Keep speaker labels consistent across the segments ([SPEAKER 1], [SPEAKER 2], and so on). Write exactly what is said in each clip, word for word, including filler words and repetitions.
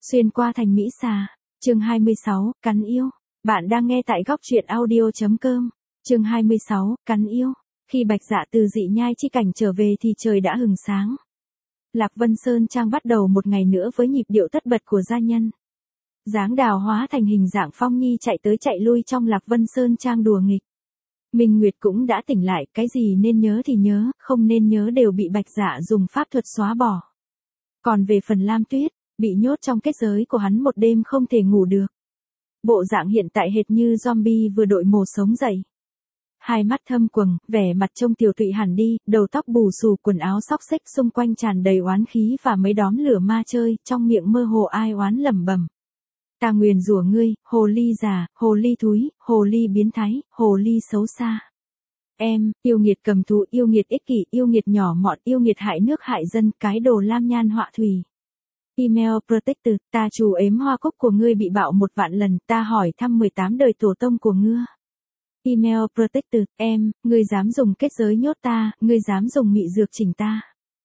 [SPEAKER 1] Xuyên qua thành Mỹ Xà, chương hai mươi sáu, cắn yêu. Bạn đang nghe tại góc truyện audio chấm com, chương hai mươi sáu, cắn yêu. Khi Bạch Dạ từ dị nhai chi cảnh trở về thì trời đã hừng sáng. Lạc Vân Sơn Trang bắt đầu một ngày nữa với nhịp điệu tất bật của gia nhân. Dáng Đào hóa thành hình dạng Phong Nhi chạy tới chạy lui trong Lạc Vân Sơn Trang đùa nghịch. Minh Nguyệt cũng đã tỉnh lại, cái gì nên nhớ thì nhớ, không nên nhớ đều bị Bạch Dạ dùng pháp thuật xóa bỏ. Còn về phần Lam Tuyết, bị nhốt trong kết giới của hắn một đêm không thể ngủ được. Bộ dạng hiện tại hệt như zombie vừa đội mồ sống dậy. Hai mắt thâm quầng, vẻ mặt trông tiều tụy hẳn đi, đầu tóc bù xù, quần áo xốc xếch xung quanh tràn đầy oán khí và mấy đóm lửa ma chơi, trong miệng mơ hồ ai oán lẩm bẩm. Ta nguyền rủa ngươi, hồ ly già, hồ ly thúi, hồ ly biến thái, hồ ly xấu xa. Em, yêu nghiệt cầm thú, yêu nghiệt ích kỷ, yêu nghiệt nhỏ mọn, yêu nghiệt hại nước hại dân, cái đồ lam nhan họa thủy. Email Protector, ta chủ ếm hoa cúc của ngươi bị bạo một vạn lần, ta hỏi thăm mười tám đời tổ tông của ngươi. Email Protector, em, ngươi dám dùng kết giới nhốt ta, ngươi dám dùng mị dược chỉnh ta.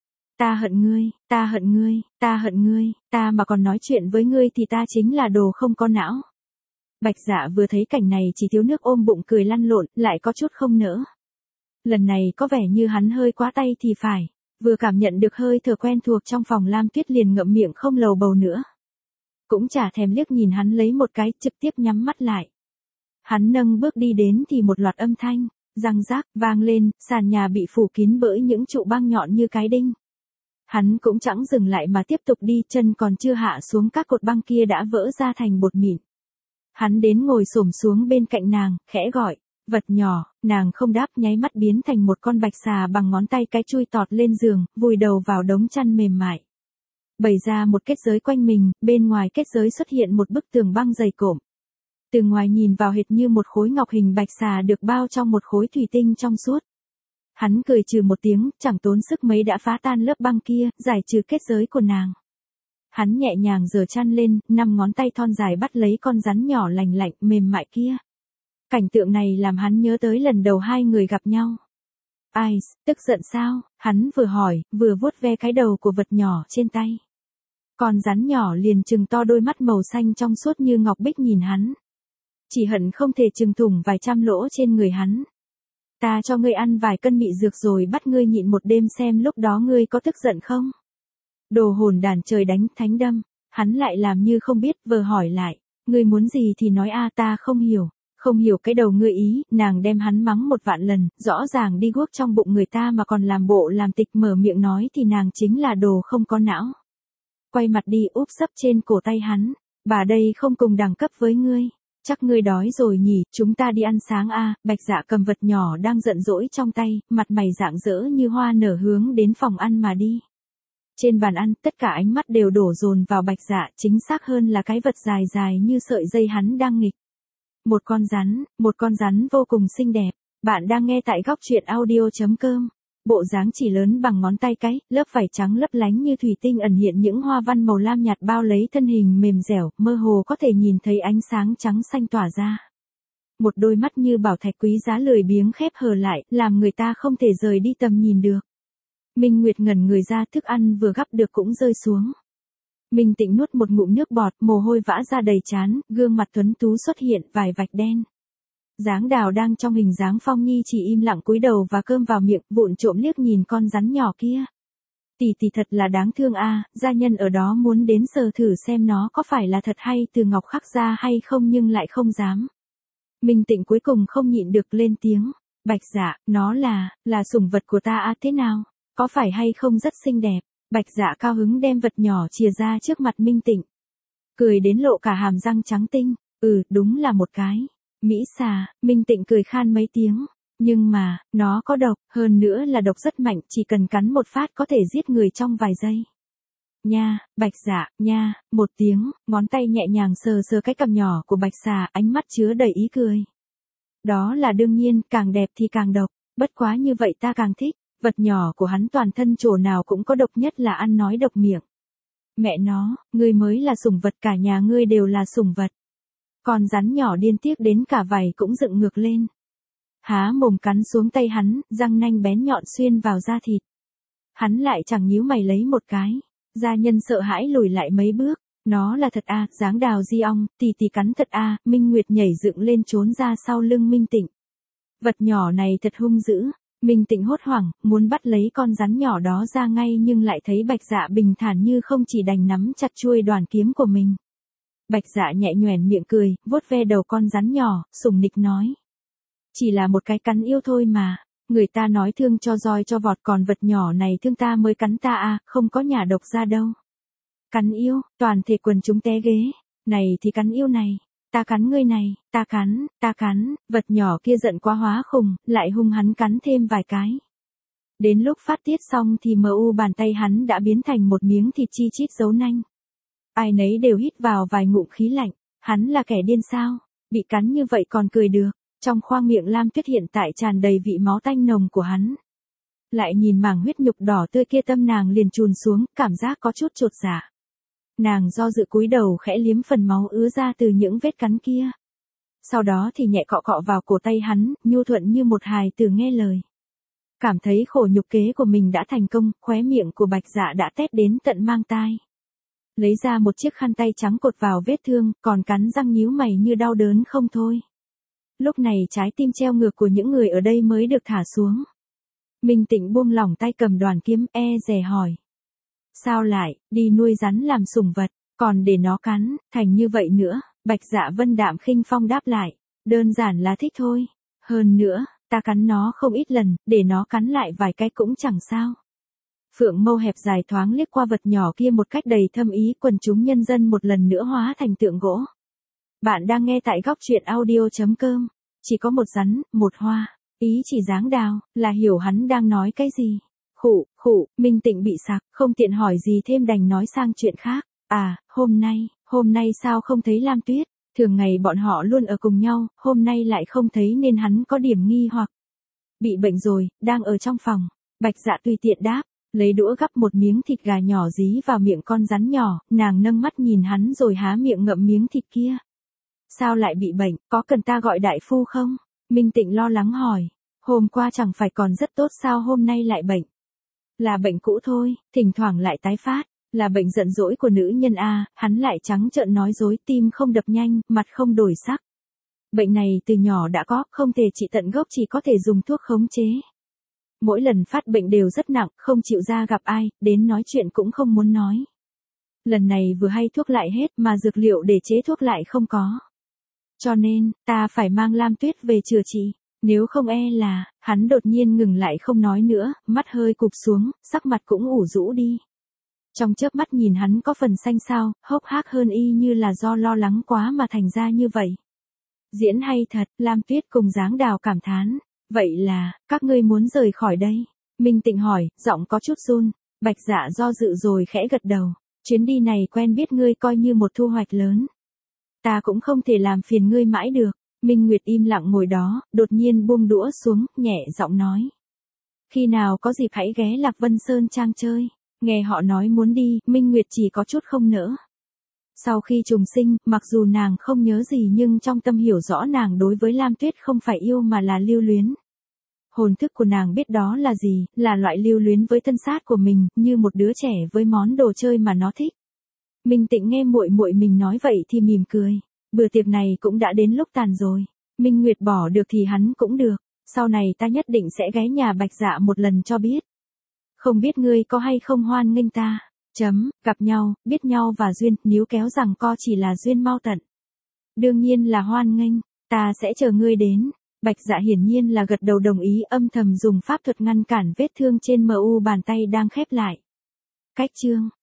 [SPEAKER 1] Ta hận ngươi, ta hận ngươi, ta hận ngươi, ta mà còn nói chuyện với ngươi thì ta chính là đồ không có não. Bạch Dạ vừa thấy cảnh này chỉ thiếu nước ôm bụng cười lăn lộn, lại có chút không nỡ. Lần này có vẻ như hắn hơi quá tay thì phải. Vừa cảm nhận được hơi thở quen thuộc trong phòng Lam Tuyết liền ngậm miệng không lầu bầu nữa. Cũng chả thèm liếc nhìn hắn lấy một cái, trực tiếp nhắm mắt lại. Hắn nâng bước đi đến thì một loạt âm thanh, răng rác, vang lên, sàn nhà bị phủ kín bởi những trụ băng nhọn như cái đinh. Hắn cũng chẳng dừng lại mà tiếp tục đi, chân còn chưa hạ xuống các cột băng kia đã vỡ ra thành bột mịn. Hắn đến ngồi xổm xuống bên cạnh nàng, khẽ gọi. Vật nhỏ, nàng không đáp, nháy mắt biến thành một con bạch xà bằng ngón tay cái chui tọt lên giường, vùi đầu vào đống chăn mềm mại. Bày ra một kết giới quanh mình, bên ngoài kết giới xuất hiện một bức tường băng dày cộm. Từ ngoài nhìn vào hệt như một khối ngọc hình bạch xà được bao trong một khối thủy tinh trong suốt. Hắn cười trừ một tiếng, chẳng tốn sức mấy đã phá tan lớp băng kia, giải trừ kết giới của nàng. Hắn nhẹ nhàng giở chăn lên, năm ngón tay thon dài bắt lấy con rắn nhỏ lành lạnh mềm mại kia. Cảnh tượng này làm hắn nhớ tới lần đầu hai người gặp nhau. Ice, tức giận sao? Hắn vừa hỏi, vừa vuốt ve cái đầu của vật nhỏ trên tay. Con rắn nhỏ liền trừng to đôi mắt màu xanh trong suốt như ngọc bích nhìn hắn. Chỉ hận không thể trừng thủng vài trăm lỗ trên người hắn. Ta cho ngươi ăn vài cân mị dược rồi bắt ngươi nhịn một đêm xem lúc đó ngươi có tức giận không? Đồ hồn đàn trời đánh thánh đâm, hắn lại làm như không biết, vừa hỏi lại. Ngươi muốn gì thì nói a, ta không hiểu. Không hiểu cái đầu ngươi ý, nàng đem hắn mắng một vạn lần, rõ ràng đi guốc trong bụng người ta mà còn làm bộ làm tịch mở miệng nói thì nàng chính là đồ không có não. Quay mặt đi úp sấp trên cổ tay hắn, bà đây không cùng đẳng cấp với ngươi, chắc ngươi đói rồi nhỉ, chúng ta đi ăn sáng a. Bạch Dạ cầm vật nhỏ đang giận dỗi trong tay, mặt mày rạng rỡ như hoa nở hướng đến phòng ăn mà đi. Trên bàn ăn, tất cả ánh mắt đều đổ dồn vào Bạch Dạ, chính xác hơn là cái vật dài dài như sợi dây hắn đang nghịch. Một con rắn, một con rắn vô cùng xinh đẹp. Bạn đang nghe tại góc truyện audio chấm com. Bộ dáng chỉ lớn bằng ngón tay cái, lớp vải trắng lấp lánh như thủy tinh ẩn hiện những hoa văn màu lam nhạt bao lấy thân hình mềm dẻo, mơ hồ có thể nhìn thấy ánh sáng trắng xanh tỏa ra. Một đôi mắt như bảo thạch quý giá lười biếng khép hờ lại, làm người ta không thể rời đi tầm nhìn được. Minh Nguyệt ngẩn người ra, thức ăn vừa gắp được cũng rơi xuống. Minh Tịnh nuốt một ngụm nước bọt, mồ hôi vã ra đầy trán, gương mặt tuấn tú xuất hiện vài vạch đen. Dáng Đào đang trong hình dáng Phong Nhi chỉ im lặng cúi đầu và cơm vào miệng, vụng trộm liếc nhìn con rắn nhỏ kia. Tỷ tỷ thật là đáng thương a, gia nhân ở đó muốn đến sờ thử xem nó có phải là thật hay từ ngọc khắc ra hay không nhưng lại không dám. Minh Tịnh cuối cùng không nhịn được lên tiếng, Bạch Dạ, nó là, là sủng vật của ta a, thế nào, có phải hay không rất xinh đẹp. Bạch Dạ cao hứng đem vật nhỏ chìa ra trước mặt Minh Tịnh. Cười đến lộ cả hàm răng trắng tinh, ừ, đúng là một cái. Mỹ xà, Minh Tịnh cười khan mấy tiếng. Nhưng mà, nó có độc, hơn nữa là độc rất mạnh, chỉ cần cắn một phát có thể giết người trong vài giây. Nha, Bạch Dạ, nha, một tiếng, ngón tay nhẹ nhàng sờ sờ cái cằm nhỏ của Bạch xà, ánh mắt chứa đầy ý cười. Đó là đương nhiên, càng đẹp thì càng độc, bất quá như vậy ta càng thích. Vật nhỏ của hắn toàn thân chỗ nào cũng có độc, nhất là ăn nói độc miệng. Mẹ nó, ngươi mới là sủng vật, cả nhà ngươi đều là sủng vật. Con rắn nhỏ điên tiếc đến cả vảy cũng dựng ngược lên. Há mồm cắn xuống tay hắn, răng nanh bén nhọn xuyên vào da thịt. Hắn lại chẳng nhíu mày lấy một cái. Gia nhân sợ hãi lùi lại mấy bước, Nó là thật à, dáng đào di ong, tì tì cắn thật à, Minh Nguyệt nhảy dựng lên trốn ra sau lưng Minh Tịnh. Vật nhỏ này thật hung dữ. Minh Tịnh hốt hoảng, muốn bắt lấy con rắn nhỏ đó ra ngay nhưng lại thấy Bạch Dạ bình thản như không, chỉ đành nắm chặt chuôi đoàn kiếm của mình. Bạch Dạ nhẹ nhoẻn miệng cười, vuốt ve đầu con rắn nhỏ, sủng nịch nói. Chỉ là một cái cắn yêu thôi mà, người ta nói thương cho roi cho vọt, còn vật nhỏ này thương ta mới cắn ta à, không có nhả độc ra đâu. Cắn yêu, toàn thể quần chúng té ghế, này thì cắn yêu này. Ta cắn ngươi này, ta cắn, ta cắn, vật nhỏ kia giận quá hóa khùng, lại hung hắn cắn thêm vài cái. Đến lúc phát tiết xong thì mờ u bàn tay hắn đã biến thành một miếng thịt chi chít dấu nanh. Ai nấy đều hít vào vài ngụm khí lạnh, hắn là kẻ điên sao, bị cắn như vậy còn cười được, trong khoang miệng Lam Tuyết hiện tại tràn đầy vị máu tanh nồng của hắn. Lại nhìn mảng huyết nhục đỏ tươi kia, tâm nàng liền trùn xuống, cảm giác có chút chột dạ. Nàng do dự cúi đầu khẽ liếm phần máu ứa ra từ những vết cắn kia. Sau đó thì nhẹ cọ cọ vào cổ tay hắn, nhu thuận như một hài tử nghe lời. Cảm thấy khổ nhục kế của mình đã thành công, khóe miệng của Bạch Dạ đã tét đến tận mang tai. Lấy ra một chiếc khăn tay trắng cột vào vết thương, còn cắn răng nhíu mày như đau đớn không thôi. Lúc này trái tim treo ngược của những người ở đây mới được thả xuống. Minh Tịnh buông lỏng tay cầm đoàn kiếm, e dè hỏi. Sao lại, đi nuôi rắn làm sủng vật, còn để nó cắn, thành như vậy nữa, Bạch Dạ vân đạm khinh phong đáp lại, đơn giản là thích thôi, hơn nữa, ta cắn nó không ít lần, để nó cắn lại vài cái cũng chẳng sao. Phượng mâu hẹp dài thoáng liếc qua vật nhỏ kia một cách đầy thâm ý, quần chúng nhân dân một lần nữa hóa thành tượng gỗ. Bạn đang nghe tại góc truyện audio.com, chỉ có một rắn, một hoa, ý chỉ dáng đào, là hiểu hắn đang nói cái gì. Khụ, khụ, Minh Tịnh bị sặc, không tiện hỏi gì thêm đành nói sang chuyện khác. À, hôm nay, hôm nay sao không thấy Lam Tuyết? Thường ngày bọn họ luôn ở cùng nhau, hôm nay lại không thấy nên hắn có điểm nghi hoặc. Bị bệnh rồi, đang ở trong phòng. Bạch Dạ tùy tiện đáp, lấy đũa gắp một miếng thịt gà nhỏ dí vào miệng con rắn nhỏ, nàng nâng mắt nhìn hắn rồi há miệng ngậm miếng thịt kia. Sao lại bị bệnh, có cần ta gọi đại phu không? Minh Tịnh lo lắng hỏi, hôm qua chẳng phải còn rất tốt sao hôm nay lại bệnh? Là bệnh cũ thôi, thỉnh thoảng lại tái phát, là bệnh giận dỗi của nữ nhân a, hắn lại trắng trợn nói dối, tim không đập nhanh, mặt không đổi sắc. Bệnh này từ nhỏ đã có, không thể trị tận gốc, chỉ có thể dùng thuốc khống chế. Mỗi lần phát bệnh đều rất nặng, không chịu ra gặp ai, đến nói chuyện cũng không muốn nói. Lần này vừa hay thuốc lại hết mà dược liệu để chế thuốc lại không có. Cho nên, ta phải mang Lam Tuyết về chữa trị. Nếu không e là, hắn đột nhiên ngừng lại không nói nữa, mắt hơi cụp xuống, sắc mặt cũng ủ rũ đi. Trong chớp mắt nhìn hắn có phần xanh xao, hốc hác hơn y như là do lo lắng quá mà thành ra như vậy. Diễn hay thật, Lam Tuyết cùng dáng đào cảm thán. Vậy là, các ngươi muốn rời khỏi đây? Minh Tịnh hỏi, giọng có chút run. Bạch Dạ do dự rồi khẽ gật đầu. Chuyến đi này quen biết ngươi coi như một thu hoạch lớn. Ta cũng không thể làm phiền ngươi mãi được. Minh Nguyệt im lặng ngồi đó, đột nhiên buông đũa xuống, nhẹ giọng nói. Khi nào có dịp hãy ghé Lạc Vân Sơn Trang chơi. Nghe họ nói muốn đi, Minh Nguyệt chỉ có chút không nỡ. Sau khi trùng sinh, mặc dù nàng không nhớ gì nhưng trong tâm hiểu rõ nàng đối với Lam Tuyết không phải yêu mà là lưu luyến. Hồn thức của nàng biết đó là gì, là loại lưu luyến với thân xác của mình, như một đứa trẻ với món đồ chơi mà nó thích. Minh Tịnh nghe muội muội mình nói vậy thì mỉm cười. Bữa tiệc này cũng đã đến lúc tàn rồi. Minh Nguyệt bỏ được thì hắn cũng được. Sau này ta nhất định sẽ ghé nhà Bạch Dạ một lần cho biết. Không biết ngươi có hay không hoan nghênh ta. Chấm, gặp nhau, biết nhau và duyên, níu kéo rằng co chỉ là duyên mau tận. Đương nhiên là hoan nghênh, ta sẽ chờ ngươi đến. Bạch Dạ hiển nhiên là gật đầu đồng ý, âm thầm dùng pháp thuật ngăn cản vết thương trên mu bàn tay đang khép lại. Cách chương